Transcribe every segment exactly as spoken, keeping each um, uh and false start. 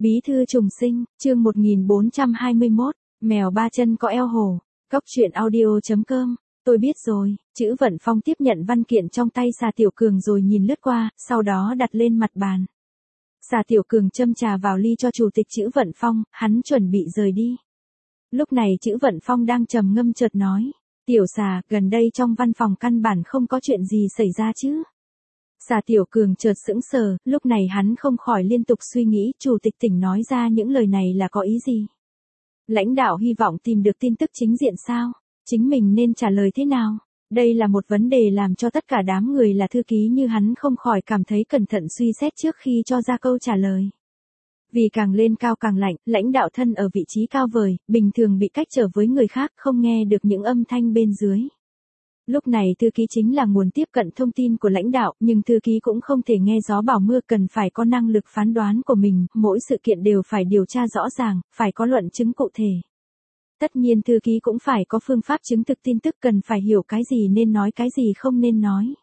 Bí thư trùng sinh, chương một nghìn bốn trăm hai mươi mốt, mèo ba chân có eo hổ, Cóc truyện audio chấm com. Tôi biết rồi, Chữ Vận Phong tiếp nhận văn kiện trong tay Xà Tiểu Cường rồi nhìn lướt qua, sau đó đặt lên mặt bàn. Xà Tiểu Cường châm trà vào ly cho chủ tịch Chữ Vận Phong, hắn chuẩn bị rời đi. Lúc này Chữ Vận Phong đang trầm ngâm chợt nói, Tiểu Xà, gần đây trong văn phòng căn bản không có chuyện gì xảy ra chứ? Xà Tiểu Cường chợt sững sờ, lúc này hắn không khỏi liên tục suy nghĩ chủ tịch tỉnh nói ra những lời này là có ý gì. Lãnh đạo hy vọng tìm được tin tức chính diện sao? Chính mình nên trả lời thế nào? Đây là một vấn đề làm cho tất cả đám người là thư ký như hắn không khỏi cảm thấy cẩn thận suy xét trước khi cho ra câu trả lời. Vì càng lên cao càng lạnh, lãnh đạo thân ở vị trí cao vời, bình thường bị cách trở với người khác không nghe được những âm thanh bên dưới. Lúc này thư ký chính là nguồn tiếp cận thông tin của lãnh đạo, nhưng thư ký cũng không thể nghe gió bảo mưa, cần phải có năng lực phán đoán của mình, mỗi sự kiện đều phải điều tra rõ ràng, phải có luận chứng cụ thể. Tất nhiên thư ký cũng phải có phương pháp chứng thực tin tức, cần phải hiểu cái gì nên nói, cái gì không nên nói.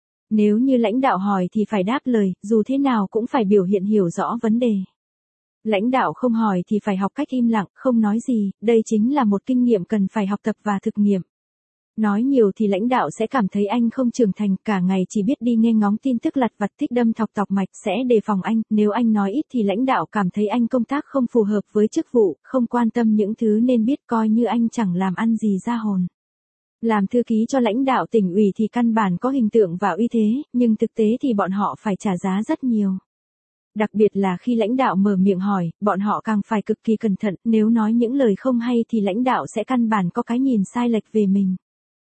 Nếu như lãnh đạo hỏi thì phải đáp lời, dù thế nào cũng phải biểu hiện hiểu rõ vấn đề. Lãnh đạo không hỏi thì phải học cách im lặng, không nói gì, đây chính là một kinh nghiệm cần phải học tập và thực nghiệm. Nói nhiều thì lãnh đạo sẽ cảm thấy anh không trưởng thành, cả ngày chỉ biết đi nghe ngóng tin tức lặt vặt, thích đâm thọc tọc mạch, sẽ đề phòng anh. Nếu anh nói ít thì lãnh đạo cảm thấy anh công tác không phù hợp với chức vụ, không quan tâm những thứ nên biết, coi như anh chẳng làm ăn gì ra hồn. Làm thư ký cho lãnh đạo tỉnh ủy thì căn bản có hình tượng và uy thế, nhưng thực tế thì bọn họ phải trả giá rất nhiều. Đặc biệt là khi lãnh đạo mở miệng hỏi, bọn họ càng phải cực kỳ cẩn thận, nếu nói những lời không hay thì lãnh đạo sẽ căn bản có cái nhìn sai lệch về mình.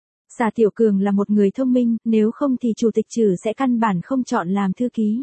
Xà Tiểu Cường là một người thông minh, nếu không thì chủ tịch Trử sẽ căn bản không chọn làm thư ký.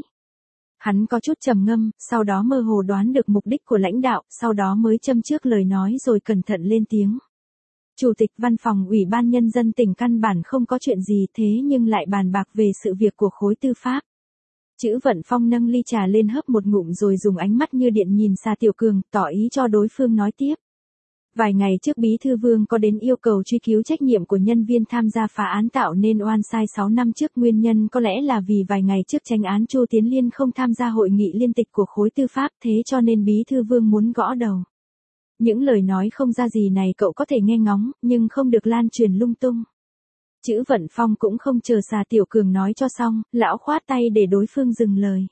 Hắn có chút trầm ngâm, sau đó mơ hồ đoán được mục đích của lãnh đạo, sau đó mới châm trước lời nói rồi cẩn thận lên tiếng. Chủ tịch văn phòng Ủy ban Nhân dân tỉnh căn bản không có chuyện gì, thế nhưng lại bàn bạc về sự việc của khối tư pháp. Chữ Vận Phong nâng ly trà lên hớp một ngụm rồi dùng ánh mắt như điện nhìn Xà Tiểu Cường, tỏ ý cho đối phương nói tiếp. Vài ngày trước Bí thư Vương có đến yêu cầu truy cứu trách nhiệm của nhân viên tham gia phá án tạo nên oan sai sáu năm trước, nguyên nhân có lẽ là vì vài ngày trước Chánh án Chu Tiến Liên không tham gia hội nghị liên tịch của khối tư pháp, thế cho nên Bí thư Vương muốn gõ đầu. Những lời nói không ra gì này cậu có thể nghe ngóng, nhưng không được lan truyền lung tung. Chữ Vận Phong cũng không chờ Xà Tiểu Cường nói cho xong, lão khoát tay để đối phương dừng lời.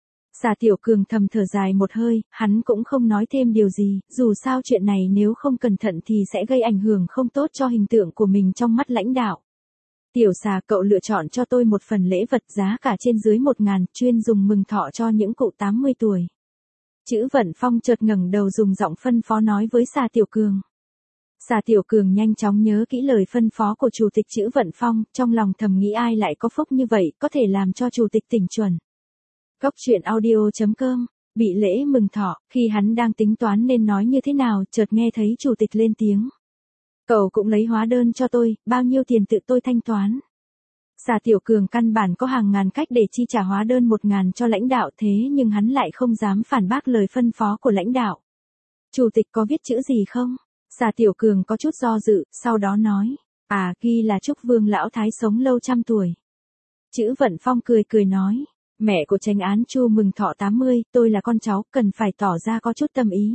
Xà Tiểu Cường thầm thở dài một hơi, hắn cũng không nói thêm điều gì, dù sao chuyện này nếu không cẩn thận thì sẽ gây ảnh hưởng không tốt cho hình tượng của mình trong mắt lãnh đạo. Tiểu Xà, cậu lựa chọn cho tôi một phần lễ vật giá cả trên dưới một ngàn, chuyên dùng mừng thọ cho những cụ tám mươi tuổi. Chữ Vận Phong chợt ngẩng đầu dùng giọng phân phó nói với Xà Tiểu Cường. Xà Tiểu Cường nhanh chóng nhớ kỹ lời phân phó của chủ tịch Chữ Vận Phong, trong lòng thầm nghĩ ai lại có phúc như vậy, có thể làm cho chủ tịch tỉnh chuẩn. Cóc truyện audio chấm com, bị lễ mừng thọ, khi hắn đang tính toán nên nói như thế nào, chợt nghe thấy chủ tịch lên tiếng. Cậu cũng lấy hóa đơn cho tôi, bao nhiêu tiền tự tôi thanh toán. Xà Tiểu Cường căn bản có hàng ngàn cách để chi trả hóa đơn một ngàn cho lãnh đạo, thế nhưng hắn lại không dám phản bác lời phân phó của lãnh đạo. Chủ tịch có viết chữ gì không? Xà Tiểu Cường có chút do dự, sau đó nói. À, ghi là chúc Vương lão thái sống lâu trăm tuổi. Chữ Vận Phong cười cười nói. Mẹ của Chánh án Chu mừng thọ tám mươi, tôi là con cháu, cần phải tỏ ra có chút tâm ý.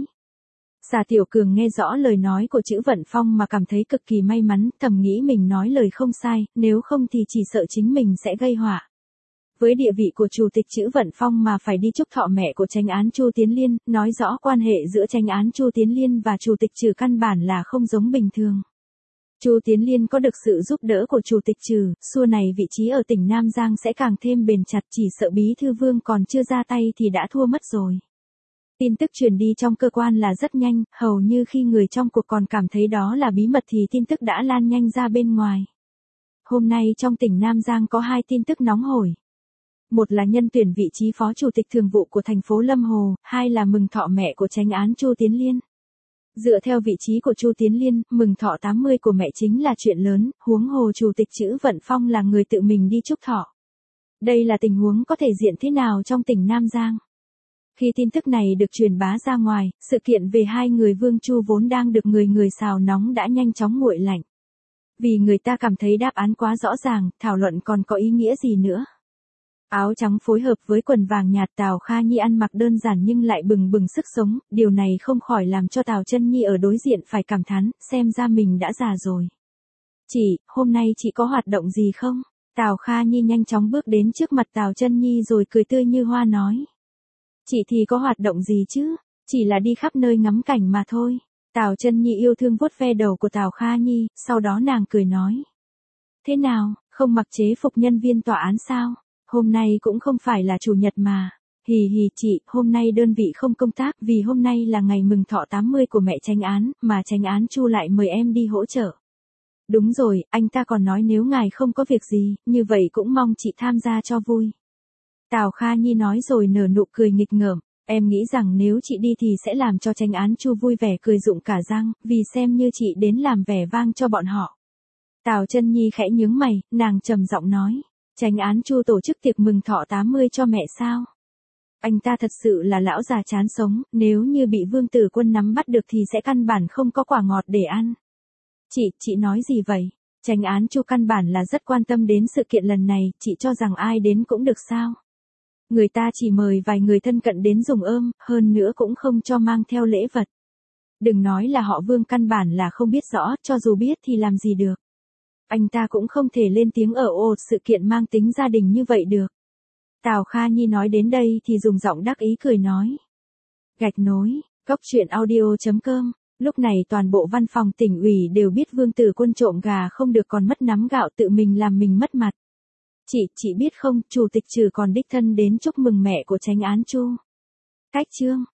Xà Tiểu Cường nghe rõ lời nói của Chữ Vận Phong mà cảm thấy cực kỳ may mắn, thầm nghĩ mình nói lời không sai, nếu không thì chỉ sợ chính mình sẽ gây họa. Với địa vị của chủ tịch Chữ Vận Phong mà phải đi chúc thọ mẹ của Chánh án Chu Tiến Liên, nói rõ quan hệ giữa Chánh án Chu Tiến Liên và chủ tịch Trử căn bản là không giống bình thường. Chu Tiến Liên có được sự giúp đỡ của chủ tịch Trử, xua này vị trí ở tỉnh Nam Giang sẽ càng thêm bền chặt, chỉ sợ Bí thư Vương còn chưa ra tay thì đã thua mất rồi. Tin tức truyền đi trong cơ quan là rất nhanh, hầu như khi người trong cuộc còn cảm thấy đó là bí mật thì tin tức đã lan nhanh ra bên ngoài. Hôm nay trong tỉnh Nam Giang có hai tin tức nóng hổi. Một là nhân tuyển vị trí phó chủ tịch thường vụ của thành phố Lâm Hồ, hai là mừng thọ mẹ của Chánh án Chu Tiến Liên. Dựa theo vị trí của Chu Tiến Liên, mừng thọ tám mươi của mẹ chính là chuyện lớn, huống hồ chủ tịch Chữ Vận Phong là người tự mình đi chúc thọ. Đây là tình huống có thể diện thế nào trong tỉnh Nam Giang? Khi tin tức này được truyền bá ra ngoài, sự kiện về hai người Vương Chu vốn đang được người người xào nóng đã nhanh chóng nguội lạnh. Vì người ta cảm thấy đáp án quá rõ ràng, thảo luận còn có ý nghĩa gì nữa. Áo trắng phối hợp với quần vàng nhạt, Tào Kha Nhi ăn mặc đơn giản nhưng lại bừng bừng sức sống, điều này không khỏi làm cho Tào Chân Nhi ở đối diện phải cảm thán, xem ra mình đã già rồi. Chị, hôm nay chị có hoạt động gì không? Tào Kha Nhi nhanh chóng bước đến trước mặt Tào Chân Nhi rồi cười tươi như hoa nói. Chị thì có hoạt động gì chứ, chỉ là đi khắp nơi ngắm cảnh mà thôi. Tào Chân Nhi yêu thương vuốt ve đầu của Tào Kha Nhi, sau đó nàng cười nói. Thế nào, không mặc chế phục nhân viên tòa án sao? Hôm nay cũng không phải là chủ nhật mà. Hì hì chị, hôm nay đơn vị không công tác vì hôm nay là ngày mừng thọ tám mươi của mẹ chánh án, mà chánh án Chu lại mời em đi hỗ trợ. Đúng rồi, anh ta còn nói nếu ngài không có việc gì, như vậy cũng mong chị tham gia cho vui. Tào Kha Nhi nói rồi nở nụ cười nghịch ngợm, em nghĩ rằng nếu chị đi thì sẽ làm cho chánh án Chu vui vẻ cười rụng cả răng, vì xem như chị đến làm vẻ vang cho bọn họ. Tào Chân Nhi khẽ nhướng mày, nàng trầm giọng nói, chánh án Chu tổ chức tiệc mừng thọ tám mươi cho mẹ sao? Anh ta thật sự là lão già chán sống, nếu như bị Vương Tử Quân nắm bắt được thì sẽ căn bản không có quả ngọt để ăn. Chị, chị nói gì vậy? Chánh án Chu căn bản là rất quan tâm đến sự kiện lần này, chị cho rằng ai đến cũng được sao? Người ta chỉ mời vài người thân cận đến dùng ôm, hơn nữa cũng không cho mang theo lễ vật. Đừng nói là họ Vương căn bản là không biết rõ, cho dù biết thì làm gì được. Anh ta cũng không thể lên tiếng ở ồ sự kiện mang tính gia đình như vậy được. Tào Kha Nhi nói đến đây thì dùng giọng đắc ý cười nói. Gạch nối, cốc truyện audio chấm com. Lúc này toàn bộ văn phòng tỉnh ủy đều biết Vương Tử Quân trộm gà không được còn mất nắm gạo tự mình làm mình mất mặt. Chị, chị biết không, chủ tịch trừ còn đích thân đến chúc mừng mẹ của chánh án Chu. Cách chương.